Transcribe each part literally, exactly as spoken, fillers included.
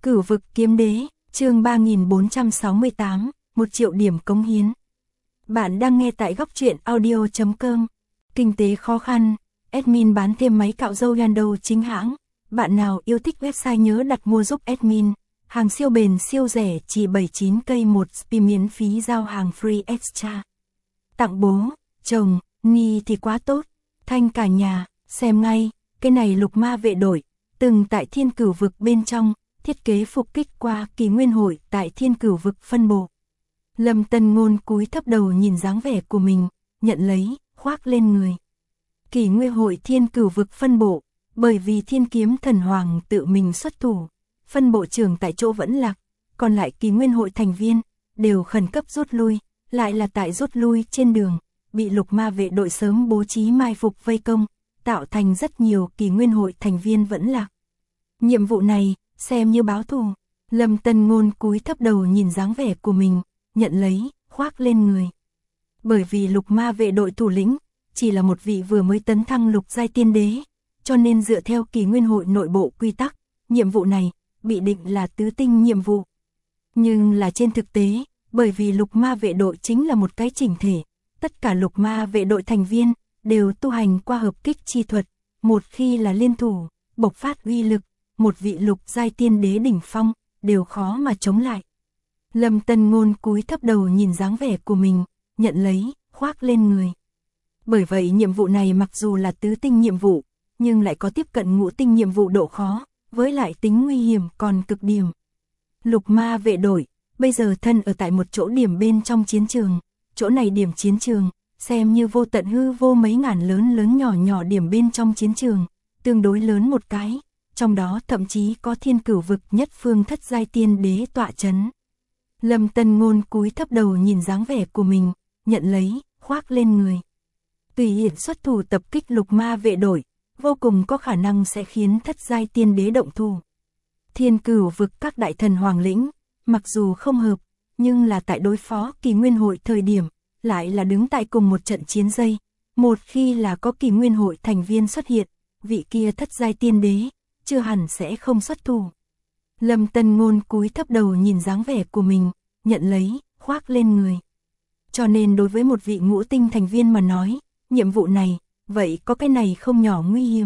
Cửu vực kiếm đế, chương ba nghìn bốn trăm sáu mươi tám, một triệu điểm cống hiến. Bạn đang nghe tại góc truyện audio chấm com. Kinh tế khó khăn, admin bán thêm máy cạo râu Yandou chính hãng. Bạn nào yêu thích website nhớ đặt mua giúp admin. Hàng siêu bền siêu rẻ chỉ bảy mươi chín cây một spi miễn phí giao hàng free extra. Tặng bố, chồng, Ni thì quá tốt. Thanh cả nhà, xem ngay, cái này lục ma vệ đội, từng tại thiên cửu vực bên trong, thiết kế phục kích qua kỳ nguyên hội tại thiên cửu vực phân bộ. Lâm Tân Ngôn cúi thấp đầu nhìn dáng vẻ của mình, nhận lấy, khoác lên người. Kỳ nguyên hội thiên cửu vực phân bộ, bởi vì thiên kiếm thần hoàng tự mình xuất thủ, phân bộ trưởng tại chỗ vẫn lạc, còn lại kỳ nguyên hội thành viên, đều khẩn cấp rút lui, lại là tại rút lui trên đường, bị lục ma vệ đội sớm bố trí mai phục vây công, tạo thành rất nhiều kỳ nguyên hội thành viên vẫn lạc. Nhiệm vụ này, xem như báo thù. Lâm Tân Ngôn cúi thấp đầu nhìn dáng vẻ của mình, nhận lấy, khoác lên người. Bởi vì lục ma vệ đội thủ lĩnh, chỉ là một vị vừa mới tấn thăng lục giai tiên đế, cho nên dựa theo kỳ nguyên hội nội bộ quy tắc, nhiệm vụ này, bị định là tứ tinh nhiệm vụ. Nhưng là trên thực tế, bởi vì lục ma vệ đội chính là một cái chỉnh thể, tất cả lục ma vệ đội thành viên, đều tu hành qua hợp kích chi thuật, một khi là liên thủ, bộc phát uy lực, một vị lục giai tiên đế đỉnh phong, đều khó mà chống lại. Lâm Tân Ngôn cúi thấp đầu nhìn dáng vẻ của mình, nhận lấy, khoác lên người. Bởi vậy nhiệm vụ này mặc dù là tứ tinh nhiệm vụ, nhưng lại có tiếp cận ngũ tinh nhiệm vụ độ khó, với lại tính nguy hiểm còn cực điểm. Lục ma vệ đội, bây giờ thân ở tại một chỗ điểm bên trong chiến trường, chỗ này điểm chiến trường, xem như vô tận hư vô mấy ngàn lớn lớn nhỏ nhỏ điểm bên trong chiến trường, tương đối lớn một cái, trong đó thậm chí có thiên cửu vực nhất phương thất giai tiên đế tọa chấn. Lâm Tân Ngôn cúi thấp đầu nhìn dáng vẻ của mình, nhận lấy, khoác lên người. Tùy hiện xuất thủ tập kích lục ma vệ đội, vô cùng có khả năng sẽ khiến thất giai tiên đế động thủ. Thiên cửu vực các đại thần hoàng lĩnh, mặc dù không hợp, nhưng là tại đối phó kỳ nguyên hội thời điểm, lại là đứng tại cùng một trận chiến dây. Một khi là có kỳ nguyên hội thành viên xuất hiện, vị kia thất giai tiên đế, chưa hẳn sẽ không xuất thủ. Lâm Tân Ngôn cúi thấp đầu nhìn dáng vẻ của mình, nhận lấy, khoác lên người. Cho nên đối với một vị ngũ tinh thành viên mà nói, nhiệm vụ này, vậy có cái này không nhỏ nguy hiểm.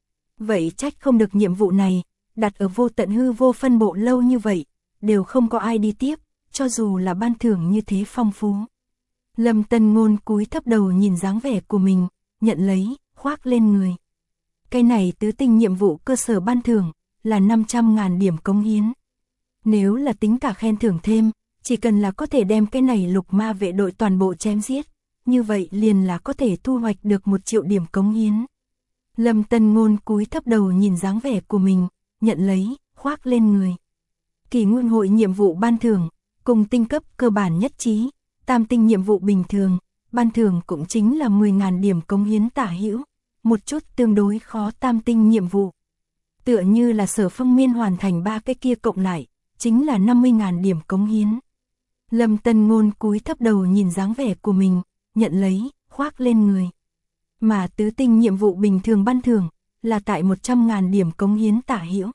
Vậy trách không được nhiệm vụ này, đặt ở vô tận hư vô phân bộ lâu như vậy, đều không có ai đi tiếp, cho dù là ban thưởng như thế phong phú. Lâm Tân Ngôn cúi thấp đầu nhìn dáng vẻ của mình, nhận lấy, khoác lên người. Cái này tứ tinh nhiệm vụ cơ sở ban thưởng, là năm trăm ngàn điểm cống hiến. Nếu là tính cả khen thưởng thêm, chỉ cần là có thể đem cái này lục ma vệ đội toàn bộ chém giết, như vậy liền là có thể thu hoạch được một triệu điểm cống hiến. Lâm Tân Ngôn cúi thấp đầu nhìn dáng vẻ của mình, nhận lấy, khoác lên người. Kỳ nguyên hội nhiệm vụ ban thưởng, cùng tinh cấp cơ bản nhất trí, tam tinh nhiệm vụ bình thường, ban thưởng cũng chính là mười ngàn điểm cống hiến tả hữu, một chút tương đối khó tam tinh nhiệm vụ. Tựa như là Sở Phong Miên hoàn thành ba cái kia cộng lại, chính là năm mươi ngàn điểm cống hiến. Lâm Tân Ngôn cúi thấp đầu nhìn dáng vẻ của mình, nhận lấy, khoác lên người. Mà tứ tinh nhiệm vụ bình thường ban thưởng, là tại một trăm ngàn điểm cống hiến tả hữu.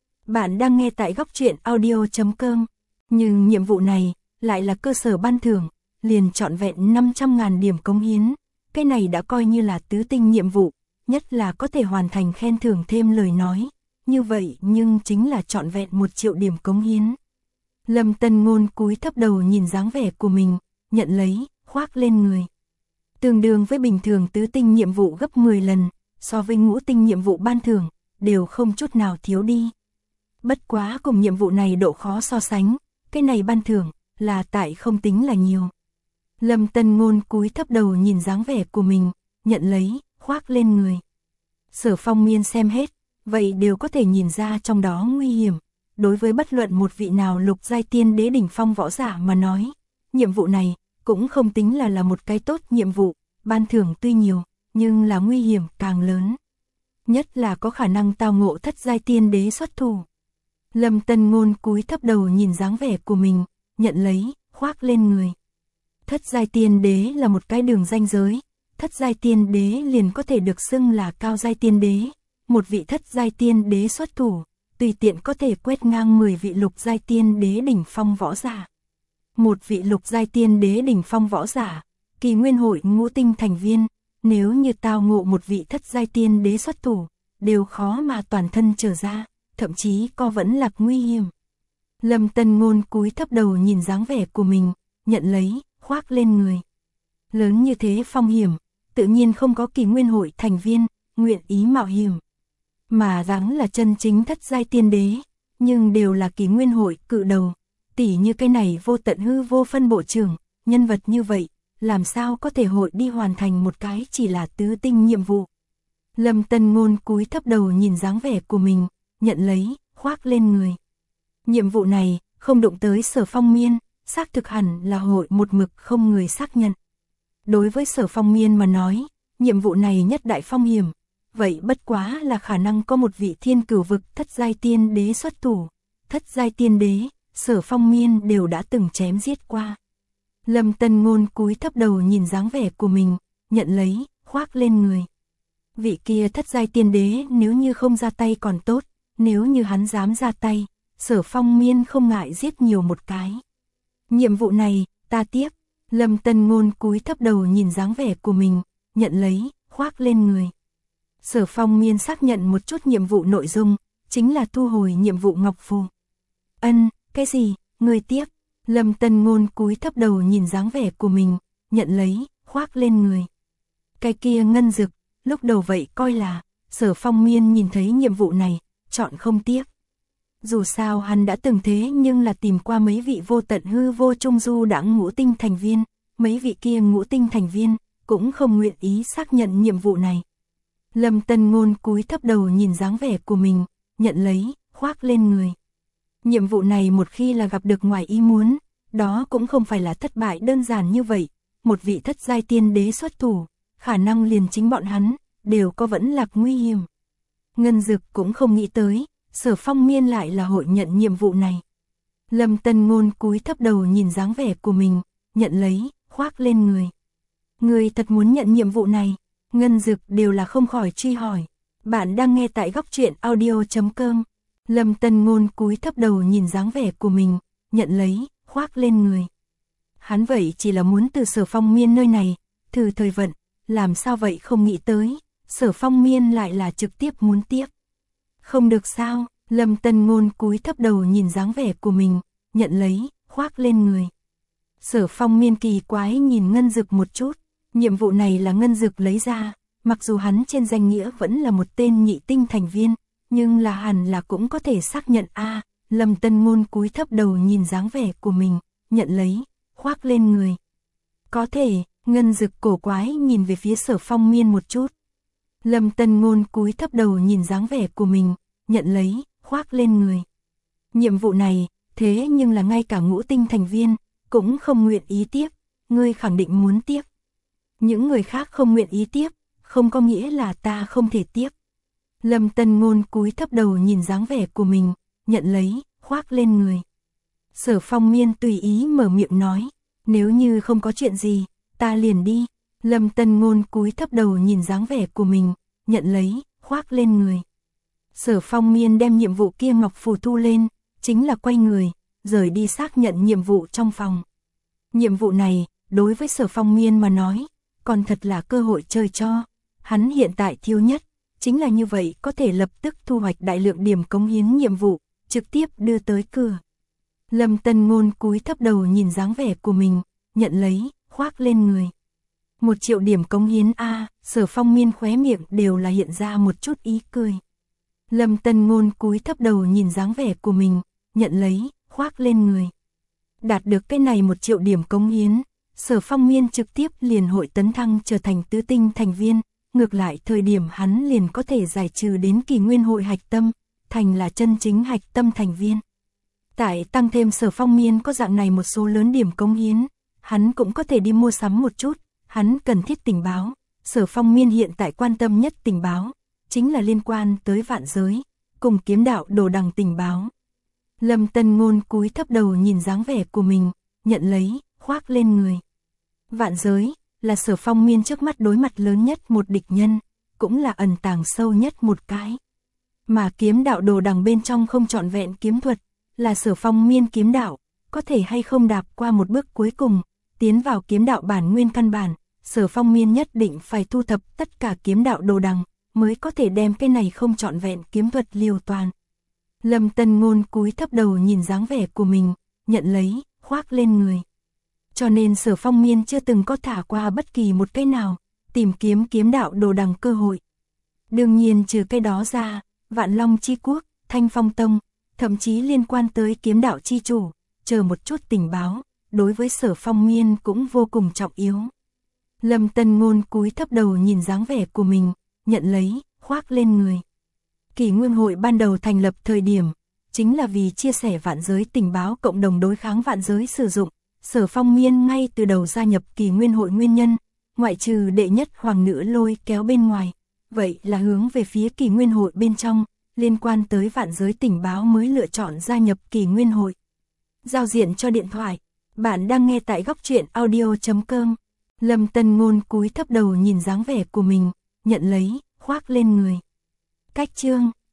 Bạn đang nghe tại góc truyện audio chấm com, nhưng nhiệm vụ này, lại là cơ sở ban thưởng, liền trọn vẹn năm trăm ngàn điểm cống hiến. Cái này đã coi như là tứ tinh nhiệm vụ, nhất là có thể hoàn thành khen thưởng thêm lời nói. Như vậy nhưng chính là trọn vẹn một triệu điểm cống hiến. Lâm Tân Ngôn cúi thấp đầu nhìn dáng vẻ của mình, nhận lấy, khoác lên người. Tương đương với bình thường tứ tinh nhiệm vụ gấp mười lần, so với ngũ tinh nhiệm vụ ban thưởng, đều không chút nào thiếu đi. Bất quá cùng nhiệm vụ này độ khó so sánh, cái này ban thưởng, là tại không tính là nhiều. Lâm Tân Ngôn cúi thấp đầu nhìn dáng vẻ của mình, nhận lấy, khoác lên người. Sở Phong Miên xem hết, vậy đều có thể nhìn ra trong đó nguy hiểm. Đối với bất luận một vị nào lục giai tiên đế đỉnh phong võ giả mà nói, nhiệm vụ này cũng không tính là là một cái tốt nhiệm vụ, ban thưởng tuy nhiều, nhưng là nguy hiểm càng lớn. Nhất là có khả năng tao ngộ thất giai tiên đế xuất thủ. Lâm Tân Ngôn cúi thấp đầu nhìn dáng vẻ của mình, nhận lấy, khoác lên người. Thất giai tiên đế là một cái đường ranh giới, thất giai tiên đế liền có thể được xưng là cao giai tiên đế. Một vị thất giai tiên đế xuất thủ, tùy tiện có thể quét ngang mười vị lục giai tiên đế đỉnh phong võ giả. Một vị lục giai tiên đế đỉnh phong võ giả, kỳ nguyên hội ngũ tinh thành viên, nếu như tao ngộ một vị thất giai tiên đế xuất thủ, đều khó mà toàn thân trở ra, thậm chí co vẫn lạc nguy hiểm. Lâm Tân Ngôn cúi thấp đầu nhìn dáng vẻ của mình, nhận lấy, khoác lên người. Lớn như thế phong hiểm, tự nhiên không có kỳ nguyên hội thành viên, nguyện ý mạo hiểm. Mà gắng là chân chính thất giai tiên đế, nhưng đều là kỳ nguyên hội cự đầu, tỉ như cái này vô tận hư vô phân bộ trưởng, nhân vật như vậy, làm sao có thể hội đi hoàn thành một cái chỉ là tứ tinh nhiệm vụ. Lâm Tân Ngôn cúi thấp đầu nhìn dáng vẻ của mình, nhận lấy, khoác lên người. Nhiệm vụ này, không đụng tới Sở Phong Miên, xác thực hẳn là hội một mực không người xác nhận. Đối với Sở Phong Miên mà nói, nhiệm vụ này nhất đại phong hiểm, vậy bất quá là khả năng có một vị thiên cửu vực thất giai tiên đế xuất thủ. Thất giai tiên đế, Sở Phong Miên đều đã từng chém giết qua. Lâm Tân Ngôn cúi thấp đầu nhìn dáng vẻ của mình, nhận lấy, khoác lên người. Vị kia thất giai tiên đế nếu như không ra tay còn tốt, nếu như hắn dám ra tay, Sở Phong Miên không ngại giết nhiều một cái. Nhiệm vụ này, ta tiếp. Lâm Tân Ngôn cúi thấp đầu nhìn dáng vẻ của mình, nhận lấy, khoác lên người. Sở Phong Miên xác nhận một chút nhiệm vụ nội dung, chính là thu hồi nhiệm vụ ngọc phù. Ân, cái gì, người tiếp. Lâm Tân Ngôn cúi thấp đầu nhìn dáng vẻ của mình, nhận lấy, khoác lên người. Cái kia ngân dực, lúc đầu vậy coi là, Sở Phong Miên nhìn thấy nhiệm vụ này, chọn không tiếp. Dù sao hắn đã từng thế nhưng là tìm qua mấy vị vô tận hư vô trung du đãng ngũ tinh thành viên, mấy vị kia ngũ tinh thành viên, cũng không nguyện ý xác nhận nhiệm vụ này. Lâm Tân Ngôn cúi thấp đầu nhìn dáng vẻ của mình, nhận lấy, khoác lên người. Nhiệm vụ này một khi là gặp được ngoài ý muốn, đó cũng không phải là thất bại đơn giản như vậy, một vị thất giai tiên đế xuất thủ, khả năng liền chính bọn hắn, đều có vẫn lạc nguy hiểm. Ngân Dực cũng không nghĩ tới, Sở Phong Miên lại là hội nhận nhiệm vụ này. Lâm Tân Ngôn cúi thấp đầu nhìn dáng vẻ của mình, nhận lấy, khoác lên người. Người thật muốn nhận nhiệm vụ này, Ngân Dực đều là không khỏi truy hỏi. Bạn đang nghe tại góc truyện audio chấm com. Lâm Tân Ngôn cúi thấp đầu nhìn dáng vẻ của mình, nhận lấy, khoác lên người. Hắn vậy chỉ là muốn từ Sở Phong Miên nơi này, thử thời vận, làm sao vậy không nghĩ tới, Sở Phong Miên lại là trực tiếp muốn tiếp. Không được sao, Lâm Tân Ngôn cúi thấp đầu nhìn dáng vẻ của mình, nhận lấy, khoác lên người. Sở Phong Miên kỳ quái nhìn Ngân Dực một chút, nhiệm vụ này là Ngân Dực lấy ra, mặc dù hắn trên danh nghĩa vẫn là một tên nhị tinh thành viên, nhưng là hẳn là cũng có thể xác nhận a. À, Lâm Tân Ngôn cúi thấp đầu nhìn dáng vẻ của mình, nhận lấy, khoác lên người. Có thể, Ngân Dực cổ quái nhìn về phía Sở Phong Miên một chút. Lâm Tân Ngôn cúi thấp đầu nhìn dáng vẻ của mình, nhận lấy, khoác lên người. Nhiệm vụ này, thế nhưng là ngay cả ngũ tinh thành viên, cũng không nguyện ý tiếp, ngươi khẳng định muốn tiếp. Những người khác không nguyện ý tiếp, không có nghĩa là ta không thể tiếp. Lâm Tân Ngôn cúi thấp đầu nhìn dáng vẻ của mình, nhận lấy, khoác lên người. Sở Phong Miên tùy ý mở miệng nói, nếu như không có chuyện gì, ta liền đi. Lâm Tân Ngôn cúi thấp đầu nhìn dáng vẻ của mình, nhận lấy, khoác lên người. Sở Phong Miên đem nhiệm vụ kia ngọc phù thu lên, chính là quay người, rời đi xác nhận nhiệm vụ trong phòng. Nhiệm vụ này, đối với Sở Phong Miên mà nói, còn thật là cơ hội chơi cho. Hắn hiện tại thiếu nhất, chính là như vậy có thể lập tức thu hoạch đại lượng điểm cống hiến nhiệm vụ, trực tiếp đưa tới cửa. Lâm Tân Ngôn cúi thấp đầu nhìn dáng vẻ của mình, nhận lấy, khoác lên người. Một triệu điểm cống hiến a, à, Sở Phong Miên khóe miệng đều là hiện ra một chút ý cười. Lâm Tân Ngôn cúi thấp đầu nhìn dáng vẻ của mình, nhận lấy, khoác lên người. Đạt được cái này một triệu điểm cống hiến, Sở Phong Miên trực tiếp liền hội tấn thăng trở thành tứ tinh thành viên, ngược lại thời điểm hắn liền có thể giải trừ đến kỳ nguyên hội hạch tâm, thành là chân chính hạch tâm thành viên. Tại tăng thêm Sở Phong Miên có dạng này một số lớn điểm cống hiến, hắn cũng có thể đi mua sắm một chút, hắn cần thiết tình báo. Sở Phong Miên hiện tại quan tâm nhất tình báo, chính là liên quan tới vạn giới, cùng kiếm đạo đồ đằng tình báo. Lâm Tân Ngôn cúi thấp đầu nhìn dáng vẻ của mình, nhận lấy, khoác lên người. Vạn giới, là Sở Phong Miên trước mắt đối mặt lớn nhất một địch nhân, cũng là ẩn tàng sâu nhất một cái. Mà kiếm đạo đồ đằng bên trong không trọn vẹn kiếm thuật, là Sở Phong Miên kiếm đạo, có thể hay không đạp qua một bước cuối cùng, tiến vào kiếm đạo bản nguyên căn bản, Sở Phong Miên nhất định phải thu thập tất cả kiếm đạo đồ đằng, mới có thể đem cái này không trọn vẹn kiếm thuật liều toàn. Lâm Tân Ngôn cúi thấp đầu nhìn dáng vẻ của mình, nhận lấy, khoác lên người. Cho nên Sở Phong Miên chưa từng có thả qua bất kỳ một cái nào, tìm kiếm kiếm đạo đồ đằng cơ hội. Đương nhiên trừ cái đó ra, Vạn Long Chi Quốc, Thanh Phong Tông, thậm chí liên quan tới kiếm đạo chi chủ, chờ một chút tình báo, đối với Sở Phong Miên cũng vô cùng trọng yếu. Lâm Tân Ngôn cúi thấp đầu nhìn dáng vẻ của mình, nhận lấy, khoác lên người. Kỷ Nguyên Hội ban đầu thành lập thời điểm, chính là vì chia sẻ vạn giới tình báo cộng đồng đối kháng vạn giới sử dụng. Sở Phong Miên ngay từ đầu gia nhập Kỷ Nguyên Hội nguyên nhân, ngoại trừ đệ nhất hoàng nữ lôi kéo bên ngoài, vậy là hướng về phía Kỷ Nguyên Hội bên trong, liên quan tới vạn giới tình báo mới lựa chọn gia nhập Kỷ Nguyên Hội. Giao diện cho điện thoại, bạn đang nghe tại góc truyện audio chấm com. Lâm Tân Ngôn cúi thấp đầu nhìn dáng vẻ của mình, nhận lấy, khoác lên người. Cách chương,